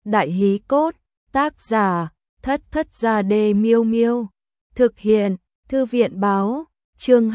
Đại hí cốt, tác giả, Thất Thất Gia Đê Miêu Miêu. Thực hiện, Thư viện báo, chương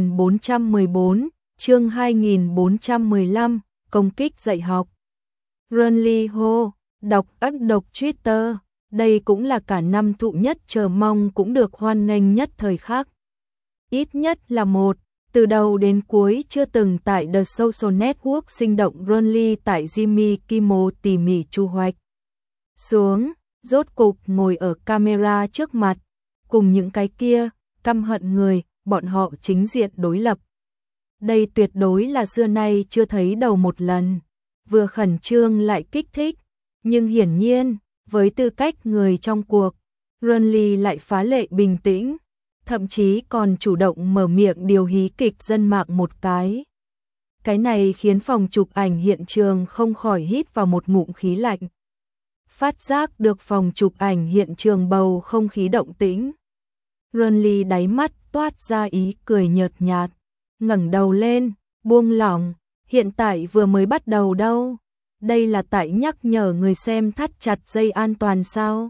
2414, chương 2415, công kích dạy học. Runly Ho, đọc ắt độc Twitter, đây cũng là cả năm thụ nhất chờ mong cũng được hoan nghênh nhất thời khắc. Ít nhất là một, từ đầu đến cuối chưa từng tại The Social Network sinh động Runly tại Jimmy Kimmel tỉ mỉ chu hoạch. Xuống, rốt cục ngồi ở camera trước mặt, cùng những cái kia, căm hận người, bọn họ chính diện đối lập. Đây tuyệt đối là xưa nay chưa thấy đầu một lần, vừa khẩn trương lại kích thích, nhưng hiển nhiên, với tư cách người trong cuộc, Runly lại phá lệ bình tĩnh, thậm chí còn chủ động mở miệng điều hí kịch dân mạng một cái. Cái này khiến phòng chụp ảnh hiện trường không khỏi hít vào một ngụm khí lạnh. Phát giác được phòng chụp ảnh hiện trường bầu không khí động tĩnh. Runly đáy mắt toát ra ý cười nhợt nhạt, ngẩng đầu lên, buông lỏng, hiện tại vừa mới bắt đầu đâu. Đây là tại nhắc nhở người xem thắt chặt dây an toàn sao?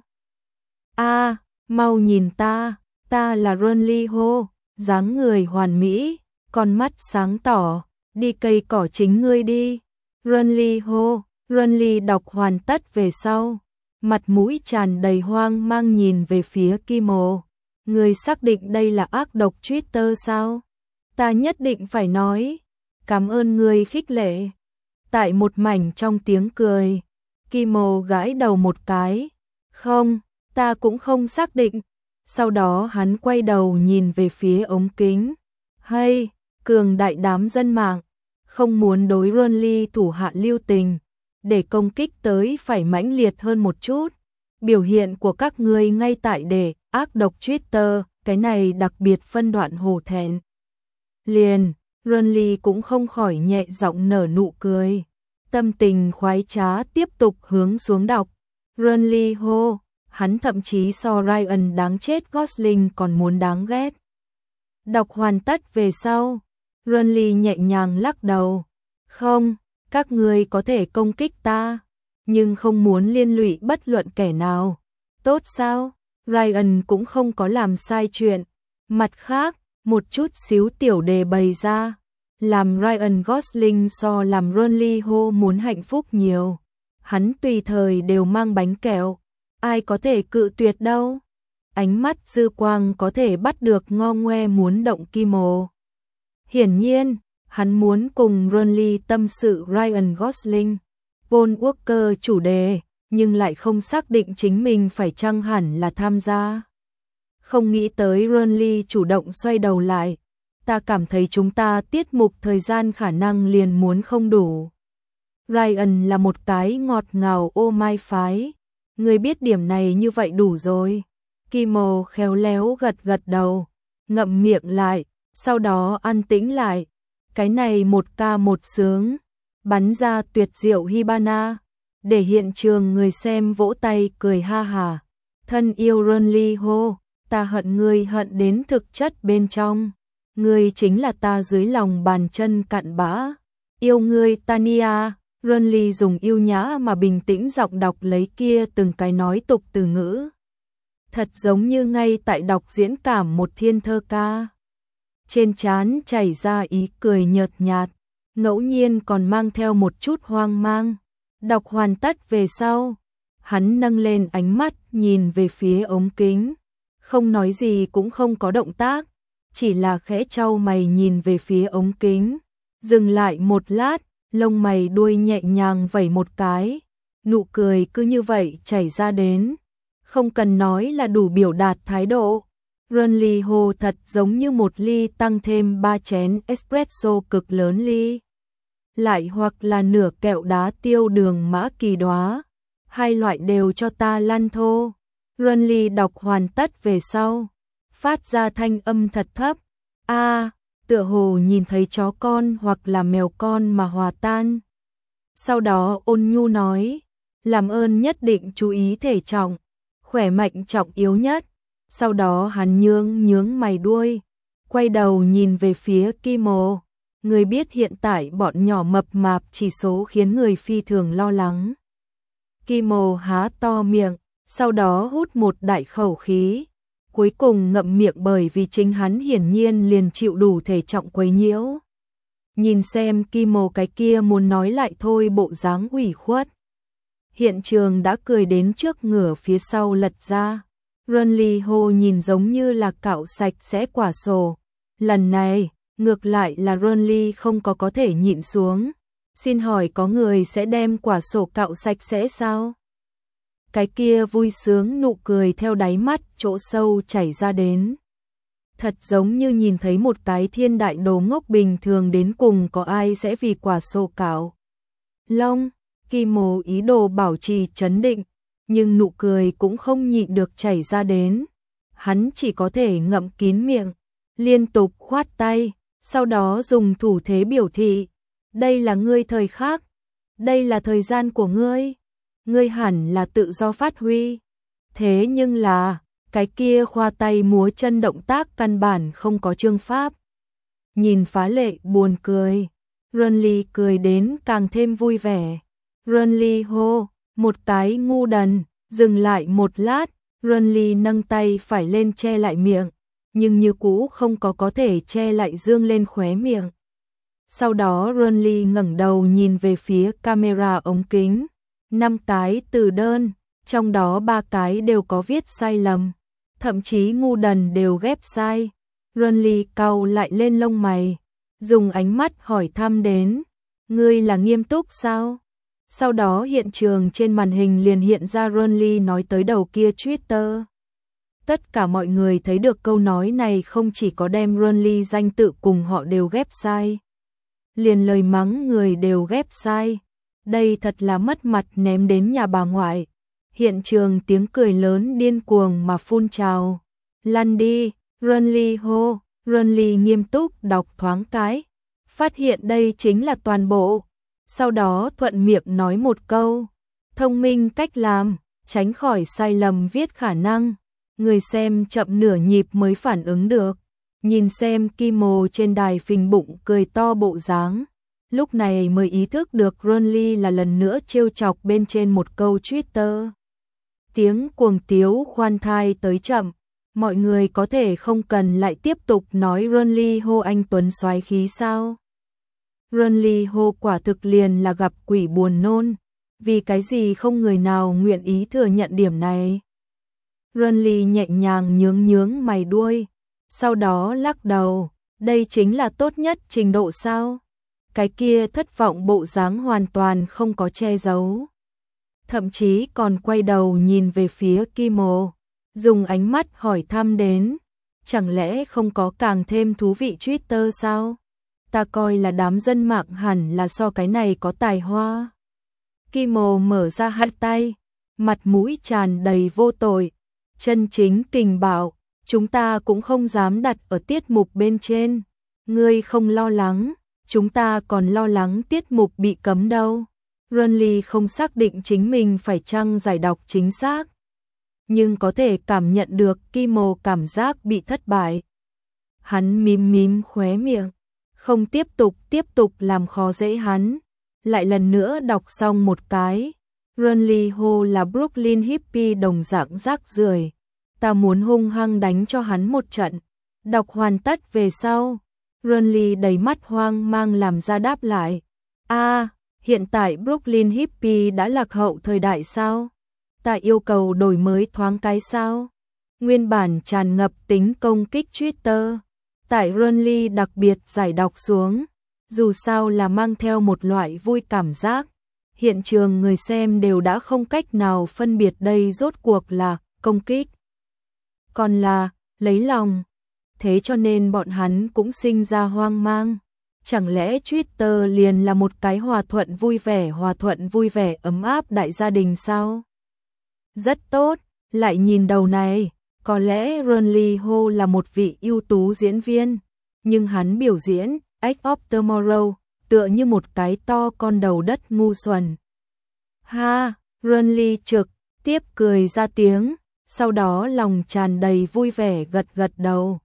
Mau nhìn ta là Runly Ho, dáng người hoàn mỹ, con mắt sáng tỏ, đi cây cỏ chính ngươi đi. Runly Ho, Runly đọc hoàn tất về sau, mặt mũi tràn đầy hoang mang nhìn về phía Kimmel. Người xác định đây là ác độc Twitter sao? Ta nhất định phải nói, cảm ơn người khích lệ. Tại một mảnh trong tiếng cười, Kimmel gãi đầu một cái. Không, ta cũng không xác định. Sau đó hắn quay đầu nhìn về phía ống kính. Hay, cường đại đám dân mạng, không muốn đối Runly thủ hạ lưu tình, để công kích tới phải mãnh liệt hơn một chút. Biểu hiện của các ngươi ngay tại để ác độc Twitter, cái này đặc biệt phân đoạn hổ thẹn. Liền, Runly cũng không khỏi nhẹ giọng nở nụ cười. Tâm tình khoái trá tiếp tục hướng xuống đọc. Runly Ho, hắn thậm chí so Ryan đáng chết Gosling còn muốn đáng ghét. Đọc hoàn tất về sau, Runly nhẹ nhàng lắc đầu. Không, các ngươi có thể công kích ta, nhưng không muốn liên lụy bất luận kẻ nào. Tốt sao? Ryan cũng không có làm sai chuyện. Mặt khác, một chút xíu tiểu đề bày ra, làm Ryan Gosling so làm Runly Ho muốn hạnh phúc nhiều. Hắn tùy thời đều mang bánh kẹo, ai có thể cự tuyệt đâu. Ánh mắt dư quang có thể bắt được ngo ngoe muốn động Kimmel. Hiển nhiên, hắn muốn cùng Runly tâm sự Ryan Gosling, Paul Walker chủ đề, nhưng lại không xác định chính mình phải chăng hẳn là tham gia. Không nghĩ tới Runly chủ động xoay đầu lại. Ta cảm thấy chúng ta tiết mục thời gian khả năng liền muốn không đủ. Ryan là một cái ngọt ngào ô mai phái. Người biết điểm này như vậy đủ rồi. Kimmel khéo léo gật gật đầu, ngậm miệng lại, sau đó an tĩnh lại. Cái này một ca một sướng, bắn ra tuyệt diệu Hibana, để hiện trường người xem vỗ tay cười ha hà. Thân yêu Runly Ho, ta hận ngươi hận đến thực chất bên trong. Ngươi chính là ta dưới lòng bàn chân cặn bã. Yêu ngươi Tania. Runly dùng yêu nhã mà bình tĩnh giọng đọc lấy kia từng cái nói tục từ ngữ. Thật giống như ngay tại đọc diễn cảm một thiên thơ ca. Trên trán chảy ra ý cười nhợt nhạt, ngẫu nhiên còn mang theo một chút hoang mang. Đọc hoàn tất về sau, hắn nâng lên ánh mắt nhìn về phía ống kính, không nói gì cũng không có động tác, chỉ là khẽ chau mày nhìn về phía ống kính, dừng lại một lát, lông mày đuôi nhẹ nhàng vẩy một cái, nụ cười cứ như vậy chảy ra đến, không cần nói là đủ biểu đạt thái độ. Runly Ho thật giống như một ly tăng thêm 3 chén espresso cực lớn ly, lại hoặc là nửa kẹo đá tiêu đường mã kỳ đóa, hai loại đều cho ta lăn thô. Runly đọc hoàn tất về sau, phát ra thanh âm thật thấp. Tựa hồ nhìn thấy chó con hoặc là mèo con mà hòa tan. Sau đó ôn nhu nói, làm ơn nhất định chú ý thể trọng, khỏe mạnh trọng yếu nhất. Sau đó hắn nhướng mày đuôi, quay đầu nhìn về phía Kimmel. Người biết hiện tại bọn nhỏ mập mạp chỉ số khiến người phi thường lo lắng. Kimo há to miệng, sau đó hút một đại khẩu khí. Cuối cùng ngậm miệng bởi vì chính hắn hiển nhiên liền chịu đủ thể trọng quấy nhiễu. Nhìn xem Kimo cái kia muốn nói lại thôi bộ dáng ủy khuất. Hiện trường đã cười đến trước ngửa phía sau lật ra. Runli Ho nhìn giống như là cạo sạch sẽ quả sổ. Lần này, ngược lại là Runli không có thể nhịn xuống. Xin hỏi có người sẽ đem quả sổ cạo sạch sẽ sao? Cái kia vui sướng nụ cười theo đáy mắt chỗ sâu chảy ra đến. Thật giống như nhìn thấy một cái thiên đại đồ ngốc bình thường, đến cùng có ai sẽ vì quả sổ cạo lông. Kimo ý đồ bảo trì trấn định, nhưng nụ cười cũng không nhịn được chảy ra đến. Hắn chỉ có thể ngậm kín miệng, liên tục khoát tay, sau đó dùng thủ thế biểu thị. Đây là ngươi thời khắc, đây là thời gian của ngươi hẳn là tự do phát huy. Thế nhưng là, cái kia khoa tay múa chân động tác căn bản không có chương pháp. Nhìn phá lệ buồn cười, Runli cười đến càng thêm vui vẻ. Runli hô, một cái ngu đần, dừng lại một lát, Runli nâng tay phải lên che lại miệng, nhưng như cũ không có thể che lại dương lên khóe miệng. Sau đó Runli ngẩng đầu nhìn về phía camera ống kính. 5 cái từ đơn, trong đó 3 cái đều có viết sai lầm, thậm chí ngu đần đều ghép sai. Runli cau lại lên lông mày, dùng ánh mắt hỏi thăm đến, ngươi là nghiêm túc sao? Sau đó hiện trường trên màn hình liền hiện ra Runli nói tới đầu kia Twitter. Tất cả mọi người thấy được câu nói này không chỉ có đem Runli danh tự cùng họ đều ghép sai, liền lời mắng người đều ghép sai. Đây thật là mất mặt ném đến nhà bà ngoại. Hiện trường tiếng cười lớn điên cuồng mà phun trào. Lăn đi, Runli hô. Runli nghiêm túc đọc thoáng cái, phát hiện đây chính là toàn bộ. Sau đó thuận miệng nói một câu, thông minh cách làm, tránh khỏi sai lầm viết khả năng. Người xem chậm nửa nhịp mới phản ứng được. Nhìn xem Kimo trên đài phình bụng cười to bộ dáng, lúc này mới ý thức được Runli là lần nữa trêu chọc bên trên một câu Twitter. Tiếng cuồng tiếu khoan thai tới chậm, mọi người có thể không cần lại tiếp tục nói Runli hô anh tuấn soái khí sao? Runli hô quả thực liền là gặp quỷ buồn nôn, vì cái gì không người nào nguyện ý thừa nhận điểm này? Runli nhẹ nhàng nhướng mày đuôi, sau đó lắc đầu, đây chính là tốt nhất trình độ sao? Cái kia thất vọng bộ dáng hoàn toàn không có che giấu. Thậm chí còn quay đầu nhìn về phía Kimo, dùng ánh mắt hỏi thăm đến, chẳng lẽ không có càng thêm thú vị Twitter sao? Ta coi là đám dân mạng hẳn là so cái này có tài hoa. Kimo mở ra hai tay, mặt mũi tràn đầy vô tội, chân chính kình bạo, chúng ta cũng không dám đặt ở tiết mục bên trên. Ngươi không lo lắng, chúng ta còn lo lắng tiết mục bị cấm đâu. Runli không xác định chính mình phải chăng giải đọc chính xác, nhưng có thể cảm nhận được Kimo cảm giác bị thất bại. Hắn mím khóe miệng, không tiếp tục làm khó dễ hắn. Lại lần nữa đọc xong một cái. Runli hô là Brooklyn hippie đồng dạng rác rưởi. Ta muốn hung hăng đánh cho hắn một trận. Đọc hoàn tất về sau, Runli đầy mắt hoang mang làm ra đáp lại. Hiện tại Brooklyn hippie đã lạc hậu thời đại sao? Ta yêu cầu đổi mới thoáng cái sao? Nguyên bản tràn ngập tính công kích Twitter, tại Runli đặc biệt giải đọc xuống, dù sao là mang theo một loại vui cảm giác. Hiện trường người xem đều đã không cách nào phân biệt đây rốt cuộc là công kích, còn là lấy lòng. Thế cho nên bọn hắn cũng sinh ra hoang mang. Chẳng lẽ Twitter liền là một cái hòa thuận vui vẻ ấm áp đại gia đình sao? Rất tốt, lại nhìn đầu này, có lẽ Runli Ho là một vị ưu tú diễn viên, nhưng hắn biểu diễn Edge of Tomorrow tựa như một cái to con đầu đất ngu xuẩn. Ha, Runli trực tiếp cười ra tiếng, sau đó lòng tràn đầy vui vẻ gật đầu.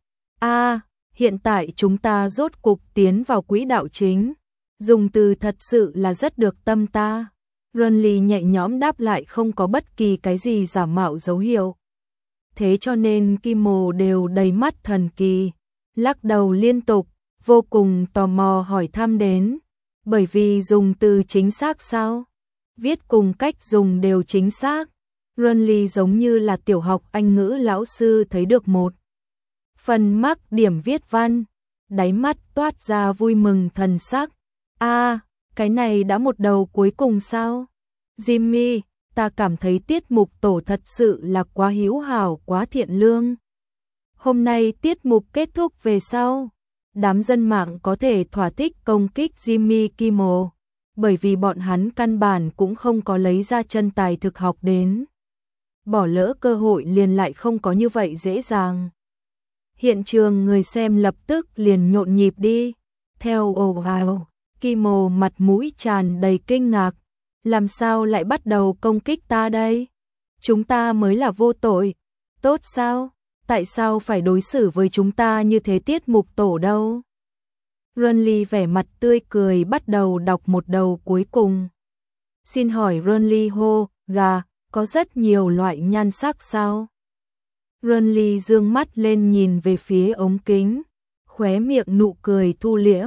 Hiện tại chúng ta rốt cục tiến vào quỹ đạo chính. Dùng từ thật sự là rất được tâm ta. Renly nhẹ nhõm đáp lại không có bất kỳ cái gì giả mạo dấu hiệu. Thế cho nên Kimo đều đầy mắt thần kỳ, lắc đầu liên tục, vô cùng tò mò hỏi thăm đến. Bởi vì dùng từ chính xác sao? Viết cùng cách dùng đều chính xác. Renly giống như là tiểu học Anh ngữ lão sư thấy được một phần mắc điểm viết văn, đáy mắt toát ra vui mừng thần sắc. Cái này đã một đầu cuối cùng sao? Jimmy, ta cảm thấy tiết mục tổ thật sự là quá hữu hảo, quá thiện lương. Hôm nay tiết mục kết thúc về sau, đám dân mạng có thể thỏa thích công kích Jimmy Kimmel, bởi vì bọn hắn căn bản cũng không có lấy ra chân tài thực học đến. Bỏ lỡ cơ hội liền lại không có như vậy dễ dàng. Hiện trường người xem lập tức liền nhộn nhịp đi. Theo ồ, Kimmel mặt mũi tràn đầy kinh ngạc. Làm sao lại bắt đầu công kích ta đây? Chúng ta mới là vô tội. Tốt sao? Tại sao phải đối xử với chúng ta như thế tiết mục tổ đâu? Renly vẻ mặt tươi cười bắt đầu đọc một đầu cuối cùng. Xin hỏi Renly hô, gà, có rất nhiều loại nhan sắc sao? Renly dương mắt lên nhìn về phía ống kính, khóe miệng nụ cười thu liễm,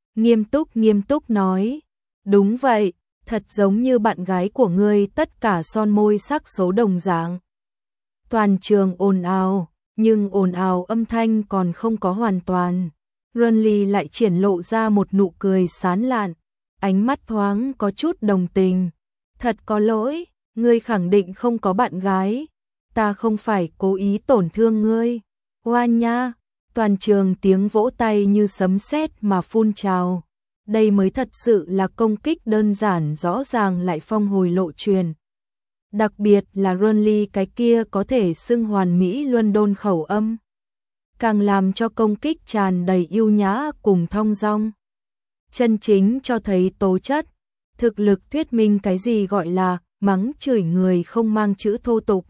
nghiêm túc nói, đúng vậy, thật giống như bạn gái của ngươi, tất cả son môi sắc số đồng dạng. Toàn trường ồn ào, nhưng ồn ào âm thanh còn không có hoàn toàn. Renly lại triển lộ ra một nụ cười sán lạn, ánh mắt thoáng có chút đồng tình. Thật có lỗi, ngươi khẳng định không có bạn gái. Ta không phải cố ý tổn thương ngươi. Hoa nha, toàn trường tiếng vỗ tay như sấm sét mà phun trào. Đây mới thật sự là công kích đơn giản rõ ràng lại phong hồi lộ truyền. Đặc biệt là Renly cái kia có thể xưng hoàn mỹ London khẩu âm, càng làm cho công kích tràn đầy yêu nhã cùng thong dong. Chân chính cho thấy tố chất, thực lực thuyết minh cái gì gọi là mắng chửi người không mang chữ thô tục.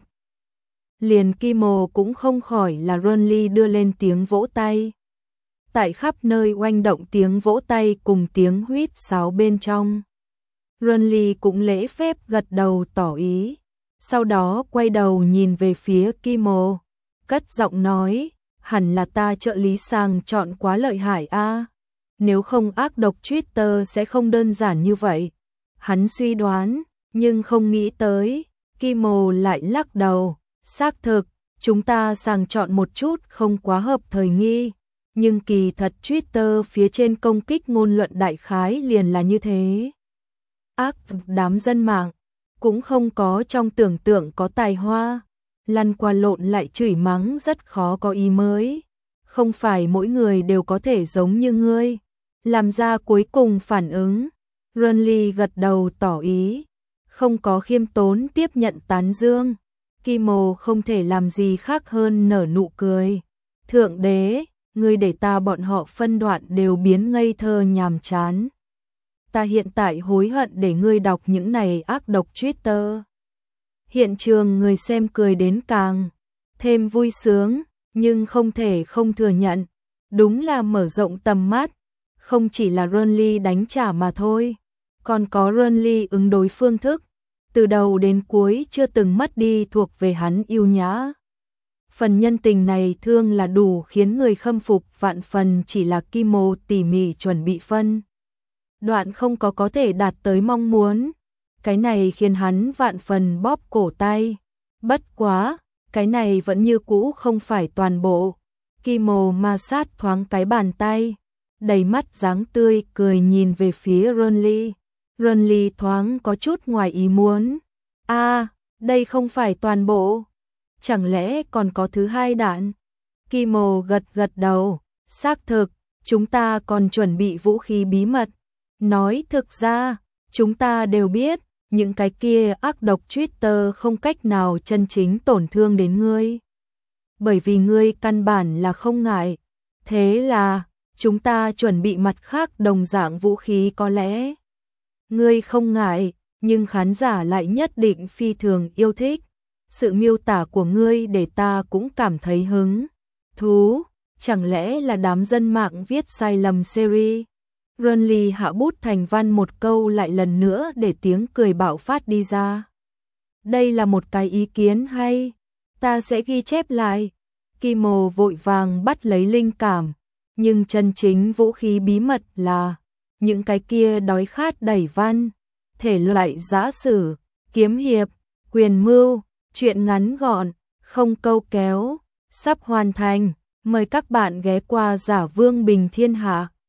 Liền Kimmel cũng không khỏi là Renly đưa lên tiếng vỗ tay. Tại khắp nơi oanh động tiếng vỗ tay cùng tiếng huýt sáo bên trong. Renly cũng lễ phép gật đầu tỏ ý, sau đó quay đầu nhìn về phía Kimmel, cất giọng nói, hẳn là ta trợ lý sàng chọn quá lợi hại a. Nếu không ác độc Twitter sẽ không đơn giản như vậy. Hắn suy đoán, nhưng không nghĩ tới, Kimmel lại lắc đầu, xác thực, chúng ta sàng chọn một chút không quá hợp thời nghi, nhưng kỳ thật Twitter phía trên công kích ngôn luận đại khái liền là như thế. Ác đám dân mạng, cũng không có trong tưởng tượng có tài hoa, lăn qua lộn lại chửi mắng rất khó có ý mới. Không phải mỗi người đều có thể giống như ngươi, làm ra cuối cùng phản ứng. Renly gật đầu tỏ ý, không có khiêm tốn tiếp nhận tán dương. Kimmel không thể làm gì khác hơn nở nụ cười. Thượng đế, ngươi để ta bọn họ phân đoạn đều biến ngây thơ nhàm chán. Ta hiện tại hối hận để ngươi đọc những này ác độc Twitter. Hiện trường người xem cười đến càng thêm vui sướng, nhưng không thể không thừa nhận, đúng là mở rộng tầm mắt, không chỉ là Renly đánh trả mà thôi, còn có Renly ứng đối phương thức, từ đầu đến cuối chưa từng mất đi thuộc về hắn yêu nhã. Phần nhân tình này thương là đủ khiến người khâm phục vạn phần, chỉ là Kimmel tỉ mỉ chuẩn bị phân đoạn không có thể đạt tới mong muốn. Cái này khiến hắn vạn phần bóp cổ tay. Bất quá, cái này vẫn như cũ không phải toàn bộ. Kimmel ma sát thoáng cái bàn tay, đầy mắt dáng tươi cười nhìn về phía Renly. Renly thoáng có chút ngoài ý muốn. Đây không phải toàn bộ. Chẳng lẽ còn có thứ hai đạn? Kimmel gật đầu, xác thực, chúng ta còn chuẩn bị vũ khí bí mật. Nói thực ra, chúng ta đều biết, những cái kia ác độc Twitter không cách nào chân chính tổn thương đến ngươi. Bởi vì ngươi căn bản là không ngại. Thế là, chúng ta chuẩn bị mặt khác đồng dạng vũ khí có lẽ. Ngươi không ngại, nhưng khán giả lại nhất định phi thường yêu thích. Sự miêu tả của ngươi để ta cũng cảm thấy hứng thú. Chẳng lẽ là đám dân mạng viết sai lầm series? Runly hạ bút thành văn một câu lại lần nữa để tiếng cười bạo phát đi ra. Đây là một cái ý kiến hay, ta sẽ ghi chép lại. Kimo vội vàng bắt lấy linh cảm, nhưng chân chính vũ khí bí mật là những cái kia đói khát đẩy văn, thể loại giã sử, kiếm hiệp, quyền mưu, truyện ngắn gọn, không câu kéo, sắp hoàn thành. Mời các bạn ghé qua Giả Vương Bình Thiên Hạ.